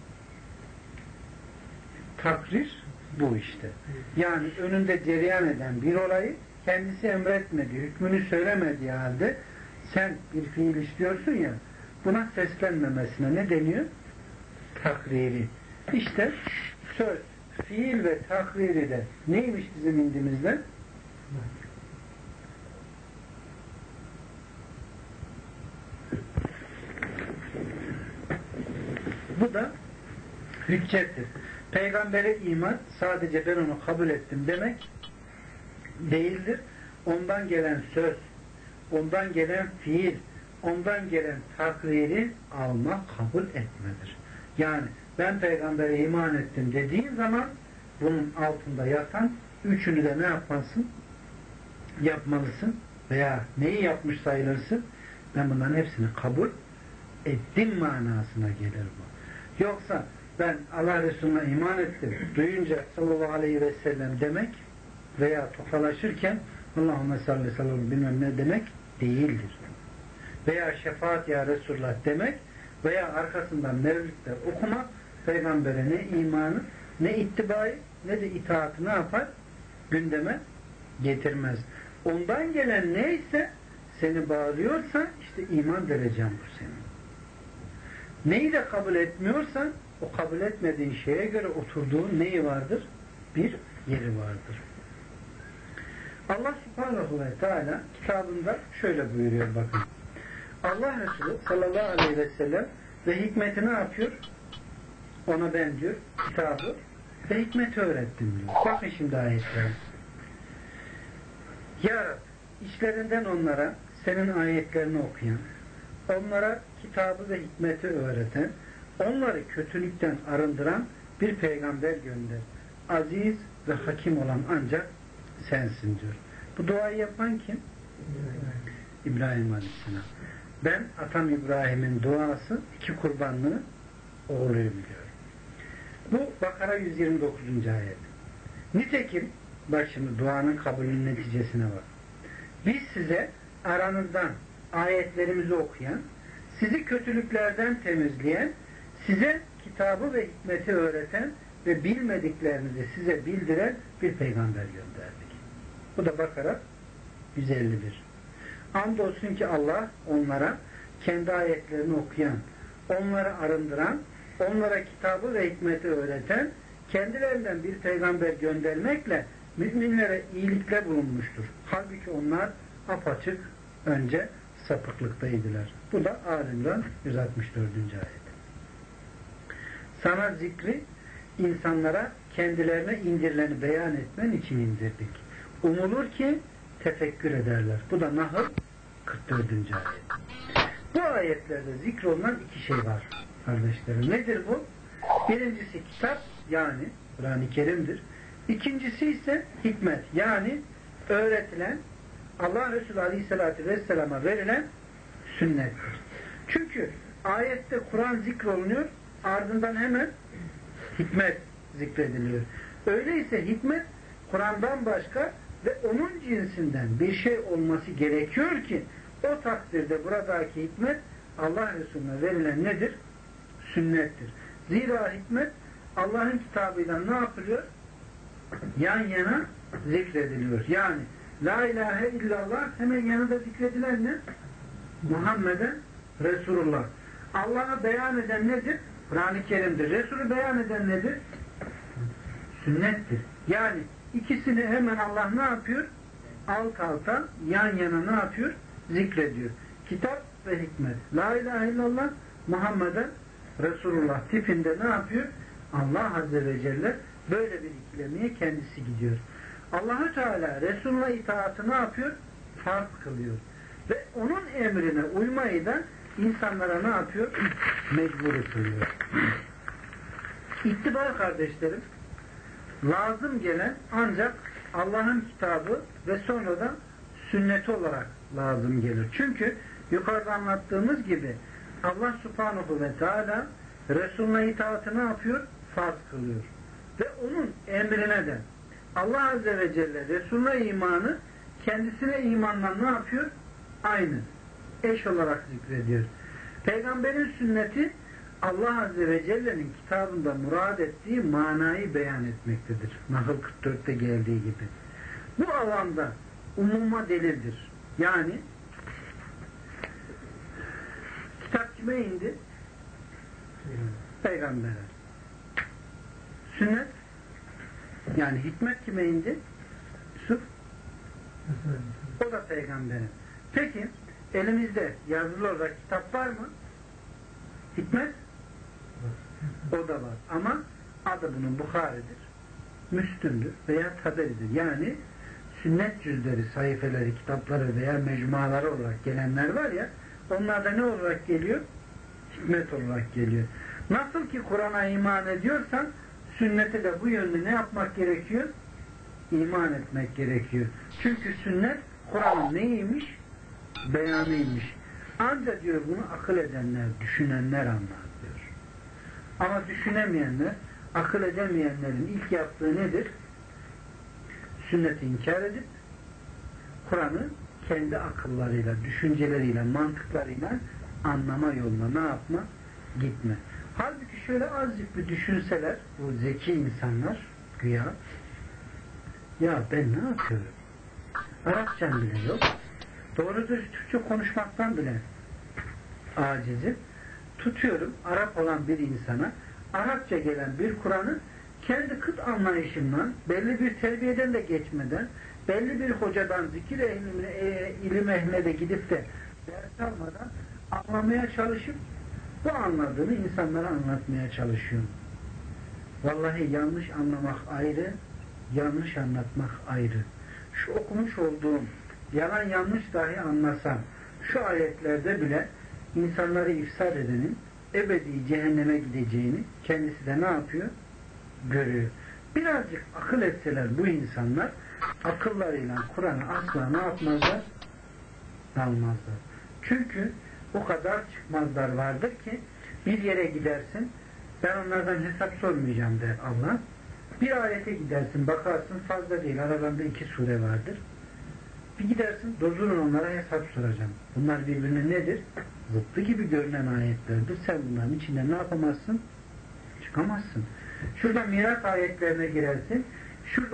S1: Takrir bu işte. Yani önünde cereyan eden bir olayı kendisi emretmediği, hükmünü söylemediği halde sen bir fiil istiyorsun ya, buna seslenmemesine ne deniyor? Takriri. İşte söz, fiil ve takriri de neymiş bizim indimizde? Bu da hüccettir. Peygambere iman sadece ben onu kabul ettim demek değildir. Ondan gelen söz, ondan gelen fiil, ondan gelen takriri alma, kabul etmedir. Yani ben peygambere iman ettim dediğin zaman bunun altında yatan üçünü de ne yapmalısın? Yapmalısın veya neyi yapmış sayılırsın? Ben bunların hepsini kabul ettim manasına gelir bu. Yoksa ben Allah Resulü'ne iman ettim duyunca sallallahu aleyhi ve sellem demek veya tokalaşırken Allahümme salli sallallahu bilmem ne demek değildir. Veya şefaat ya Resulullah demek veya arkasından mevlütler okumak peygambere ne imanı, ne ittibayı, ne de itaatı ne yapar? Gündeme getirmez. Ondan gelen neyse seni bağlıyorsa işte iman derecen bu senin. Neyi de kabul etmiyorsan o kabul etmediğin şeye göre oturduğun neyi vardır? Bir yeri vardır. Allah Subhanahu ve Teala kitabında şöyle buyuruyor bakın. Allah Resulü sallallahu aleyhi ve sellem ve hikmeti ne yapıyor? Ona ben diyor kitabı ve hikmeti öğrettim diyor. Bakın şimdi ayetler. Ya Rab, içlerinden onlara senin ayetlerini okuyan, onlara kitabı ve hikmeti öğreten, onları kötülükten arındıran bir peygamber gönder. Aziz ve hakim olan ancak sensin diyor. Bu duayı yapan kim? İbrahim Aleyhisselam. Ben atam İbrahim'in duası iki kurbanlığın oğluyum diyor. Bu Bakara yüz yirmi dokuzuncu ayet. Nitekim bak şimdi duanın kabulünün neticesine bak. Biz size aranızdan ayetlerimizi okuyan, sizi kötülüklerden temizleyen, size kitabı ve hikmeti öğreten ve bilmediklerinizi size bildiren bir peygamber gönderdik. Bu da Bakara yüz elli bir. Andolsun ki Allah onlara kendi ayetlerini okuyan, onları arındıran, onlara kitabı ve hikmeti öğreten, kendilerinden bir peygamber göndermekle müminlere iyilikle bulunmuştur. Halbuki onlar apaçık önce sapıklıktaydılar. Bu da Alimran yüz altmış dördüncü ayet. Sana zikri insanlara kendilerine indirileni beyan etmen için indirdik. Umulur ki tefekkür ederler. Bu da Nahl kırk dördüncü ayet. Bu ayetlerde zikrolunan iki şey var kardeşlerim. Nedir bu? Birincisi kitap, yani Kur'an-ı Kerim'dir. İkincisi ise hikmet, yani öğretilen, Allah Resulü Aleyhisselatü Vesselam'a verilen sünnettir. Çünkü ayette Kur'an zikrolunuyor, ardından hemen hikmet zikrediliyor. Öyleyse hikmet Kur'an'dan başka ve onun cinsinden bir şey olması gerekiyor ki o takdirde buradaki hikmet Allah Resulü'ne verilen nedir? Sünnettir. Zira hikmet Allah'ın kitabıyla ne yapılıyor? Yan yana zikrediliyor. Yani La ilahe illallah hemen yanında zikredilen ne? Muhammeden Resulullah. Allah'ı beyan eden nedir? Kur'an-ı Kerim'dir. Resulü beyan eden nedir? Sünnettir. Yani ikisini hemen Allah ne yapıyor? Alt alta, yan yana ne yapıyor? Zikrediyor. Kitap ve hikmet. La ilahe illallah Muhammeden Resulullah tipinde ne yapıyor? Allah Azze ve Celle böyle bir ikilemeye kendisi gidiyor. Allah-u Teala Resulullah itaatı ne yapıyor? Farz kılıyor. Ve onun emrine uymayı da insanlara ne yapıyor? Mecbur kılıyor. İttiba kardeşlerim, lazım gelen ancak Allah'ın kitabı ve sonradan sünneti olarak lazım gelir. Çünkü yukarıda anlattığımız gibi Allah Subhanahu ve Teala Resulüne itaatı ne yapıyor? Farz kılıyor. Ve onun emrine de Allah Azze ve Celle Resulüne imanı kendisine imanla ne yapıyor? Aynı. Eş olarak zikrediyor. Peygamberin sünneti Allah Azze ve Celle'nin kitabında murad ettiği manayı beyan etmektedir. Nahl kırk dörtte geldiği gibi. Bu alanda umuma delildir. Yani kitap kime indi? Peygamber'e. Sünnet yani hikmet kime indi? Yusuf. O da Peygamber'e. Peki elimizde yazılı olarak kitap var mı? Hikmet? O da var. Ama adı bunun Bukhari'dir, Müslüm'dür veya Taberi'dir. Yani sünnet cüzleri, sayfeleri, kitapları veya mecmuaları olarak gelenler var ya, onlarda ne olarak geliyor? Hikmet olarak geliyor. Nasıl ki Kur'an'a iman ediyorsan sünnete de bu yönde ne yapmak gerekiyor? İman etmek gerekiyor. Çünkü sünnet Kur'an'ın neymiş? Beyanıymış. Ancak diyor bunu akıl edenler, düşünenler anlar diyor. Ama düşünemeyenler, akıl edemeyenlerin ilk yaptığı nedir? Sünneti inkar edip Kur'an'ı kendi akıllarıyla, düşünceleriyle, mantıklarıyla anlama yoluna ne yapma? Gitme. Halbuki şöyle azıcık bir düşünseler, bu zeki insanlar güya, ya ben ne yapıyorum? Arapçam bile yok. Doğrudur, Türkçe konuşmaktan bile acizim. Tutuyorum Arap olan bir insana Arapça gelen bir Kur'an'ı kendi kıt anlayışımdan, belli bir terbiyeden de geçmeden, belli bir hocadan zikir ehline, e, ilim ehline de gidip de ders almadan anlamaya çalışıp bu anladığını insanlara anlatmaya çalışıyorum. Vallahi yanlış anlamak ayrı, yanlış anlatmak ayrı. Şu okumuş olduğum yalan yanlış dahi anlasam şu ayetlerde bile insanları ifsad edenin ebedi cehenneme gideceğini kendisi de ne yapıyor? Görüyor. Birazcık akıl etseler bu insanlar akıllarıyla Kur'an'ı asla ne yapmazlar? Almazlar. Çünkü o kadar çıkmazlar vardır ki bir yere gidersin, ben onlardan hesap sormayacağım der Allah. Bir ayete gidersin, bakarsın fazla değil, aralarında iki sure vardır. Bir gidersin, durdurun onlara hesap soracağım. Bunlar birbirine nedir? Zıttı gibi görünen ayetlerdir. Sen bunların içinden ne yapamazsın? Çıkamazsın. Şurada miras ayetlerine girersin. Şurada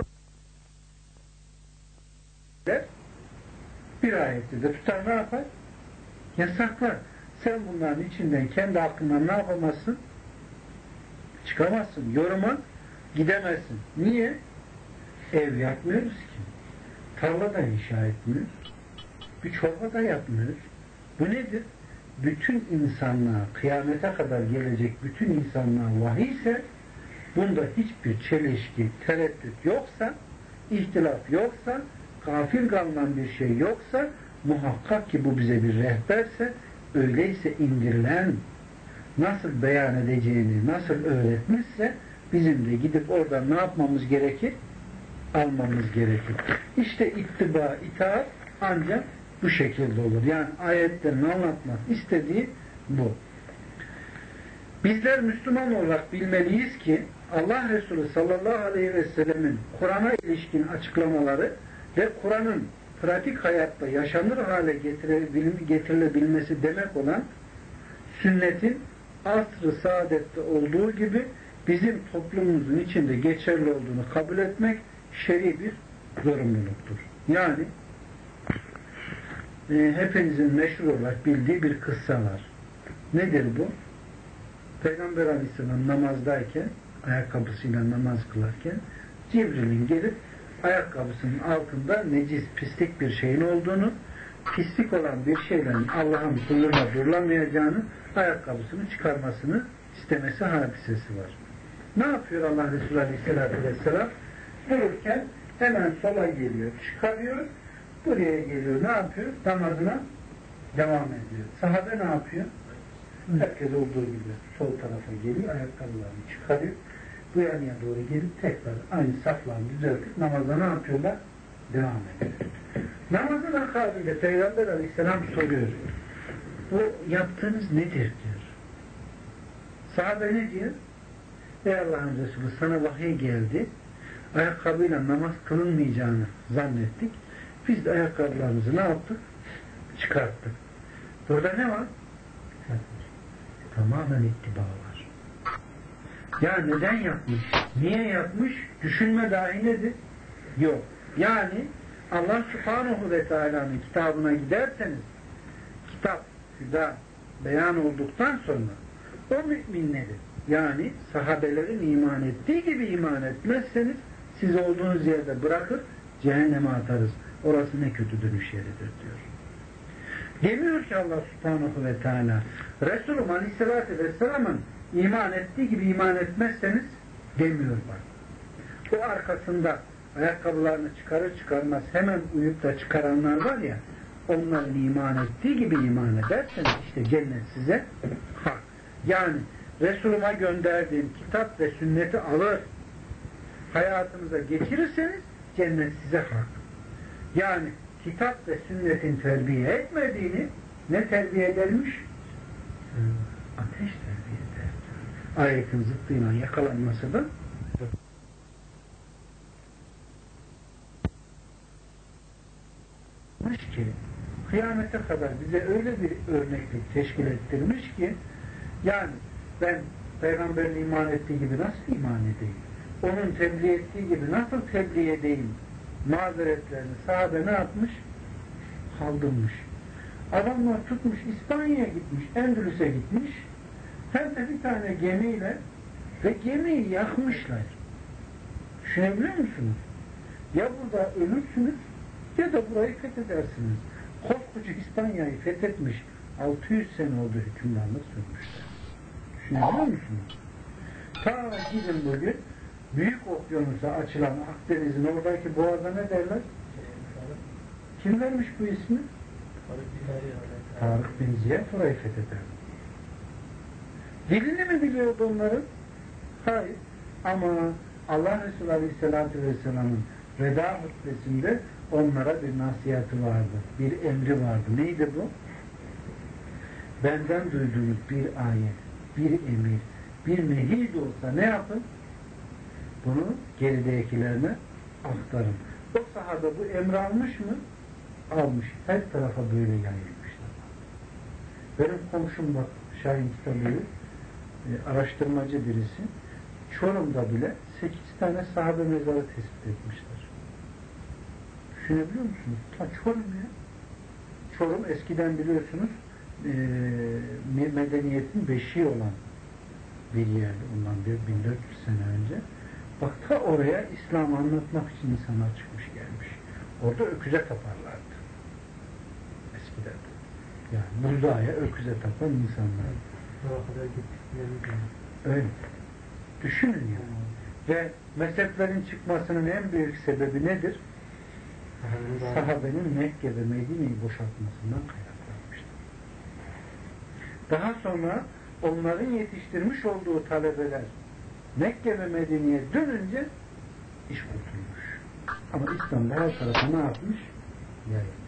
S1: bir ayette de tutar ne yapar? Yasaklar. Sen bunların içinden kendi aklından ne yapamazsın? Çıkamazsın. Yoruma gidemezsin. Niye? Ev yapmıyoruz ki. Tarla da inşa etmiyoruz. Bir çorba da yapmıyoruz. Bu nedir? Bütün insanlığa, kıyamete kadar gelecek bütün insanlığa vahiy ise bunda hiçbir çelişki, tereddüt yoksa, ihtilaf yoksa, gafil kalınan bir şey yoksa muhakkak ki bu bize bir rehberse öyleyse indirilen nasıl beyan edeceğini nasıl öğretmişse bizim de gidip oradan ne yapmamız gerekir? Almamız gerekir. İşte ittiba, itaat ancak bu şekilde olur. Yani ayetlerin anlatmak istediği bu. Bizler Müslüman olarak bilmeliyiz ki Allah Resulü sallallahu aleyhi ve sellemin Kur'an'a ilişkin açıklamaları ve Kur'an'ın pratik hayatta yaşanır hale getirilebilmesi demek olan sünnetin asr-ı saadette olduğu gibi bizim toplumumuzun içinde geçerli olduğunu kabul etmek şer'i bir zorunluluktur. Yani e, hepinizin meşhur olarak bildiği bir kıssa var. Nedir bu? Peygamber Aleyhisselam namazdayken, ayakkabısıyla namaz kılarken Cibril'in gelip ayakkabısının altında necis, pislik bir şeyin olduğunu, pislik olan bir şeylerin Allah'ın kulluğuna durulamayacağını, ayakkabısını çıkarmasını istemesi hadisesi var. Ne yapıyor Allah Resulü Aleyhisselatü Vesselam? Dururken hemen sola geliyor, çıkarıyor, buraya geliyor, ne yapıyor? Namazına devam ediyor. Sahabe ne yapıyor? Herkes olduğu gibi sol tarafa geliyor, ayakkabılarını çıkarıyor, bu yanıya doğru gelip tekrar aynı saflarını düzeltip namaza ne yapıyorlar? Devam ediyor. Namazın akabinde Peygamber Aleyhisselam soruyor. Bu yaptığınız nedir diyor. Sahabe ne diyor? Ey Allah'ın Resulü sana vahiy geldi. Ayakkabıyla namaz kılınmayacağını zannettik. Biz de ayakkabılarımızı ne yaptık? Çıkarttık. Burada ne var? Tamamen ittiba var. Ya neden yapmış? Niye yapmış? Düşünme dahi nedir? Yok. Yani Allah Subhanahu ve Teala'nın kitabına giderseniz kitap, hüda, beyan olduktan sonra o müminleri yani sahabelerin iman ettiği gibi iman etmezseniz siz olduğunuz yerde bırakır cehenneme atarız. Orası ne kötü dönüş yeridir diyor. Demiyor ki Allah Subhanahu ve Teala Resulüm Aleyhisselatü Vesselam'ın iman ettiği gibi iman etmezseniz demiyor bak. O arkasında ayakkabılarını çıkarır çıkarmaz hemen uyup da çıkaranlar var ya, onların iman ettiği gibi iman ederseniz işte cennet size hak. Yani Resulüme gönderdiğim kitap ve sünneti alır hayatınıza geçirirseniz cennet size hak. Yani kitap ve sünnetin terbiye etmediğini ne terbiye edermiş? Ateş terbiye eder. Ayetin zıttıyla yakalanması da ki kıyamete kadar bize öyle bir örneklik teşkil ettirmiş ki yani ben Peygamberin iman ettiği gibi nasıl iman edeyim? Onun tebliğ ettiği gibi nasıl tebliğ edeyim? Mazeretlerini sahabe ne yapmış? Kaldırmış. Adamlar tutmuş İspanya'ya gitmiş, Endülüs'e gitmiş. Hem de bir tane gemiyle ve gemiyi yakmışlar. Düşünebiliyor musunuz? Ya burada ölürsünüz ya da burayı fethedersiniz. Koskoca İspanya'yı fethetmiş. altı yüz sene oldu hükümranlık sürmüşler. Düşünebiliyor musunuz? Ta gidin bugün Büyük Okyanus'a açılan Akdeniz'in oradaki boğaza ne derler? Kim vermiş bu ismi? Tarık bin Ziyad orayı fetheder. Dilini mi biliyordu onların? Hayır. Ama Allah Resulü Aleyhisselatü Vesselam'ın veda hutbesinde onlara bir nasihatı vardı. Bir emri vardı. Neydi bu? Benden duyduğunuz bir ayet, bir emir, bir nehi de olsa ne yapın? Bunu geridekilerine aktarın. O sahabe bu emri almış mı? Almış. Her tarafa böyle yayılmışlar. Benim komşum bak Şahin Kitabı'yı e, araştırmacı birisi Çorum'da bile sekiz tane sahabe mezarı tespit etmişler. Düşünebiliyor musunuz? Ta Çorum ya. Çorum eskiden biliyorsunuz e, medeniyetin beşiği olan bir yerdi. Ondan bir bin dört yüz sene önce. Bak ta oraya İslam'ı anlatmak için insanlar çıkmış gelmiş. Orada öküze taparlardı. Eskiden. Yani buzdağya öküze tapan insanlar. Öyle. Düşünün yani. Ve mezheplerin çıkmasının en büyük sebebi nedir? Sahabenin Mekke ve Medine'yi boşaltmasından kaynaklanmıştır. Daha sonra onların yetiştirmiş olduğu talebeler Mekke ve Medine'ye dönünce iş kurtulmuş. Ama İslam'da her tarafa ne yapmış? Yayılmış.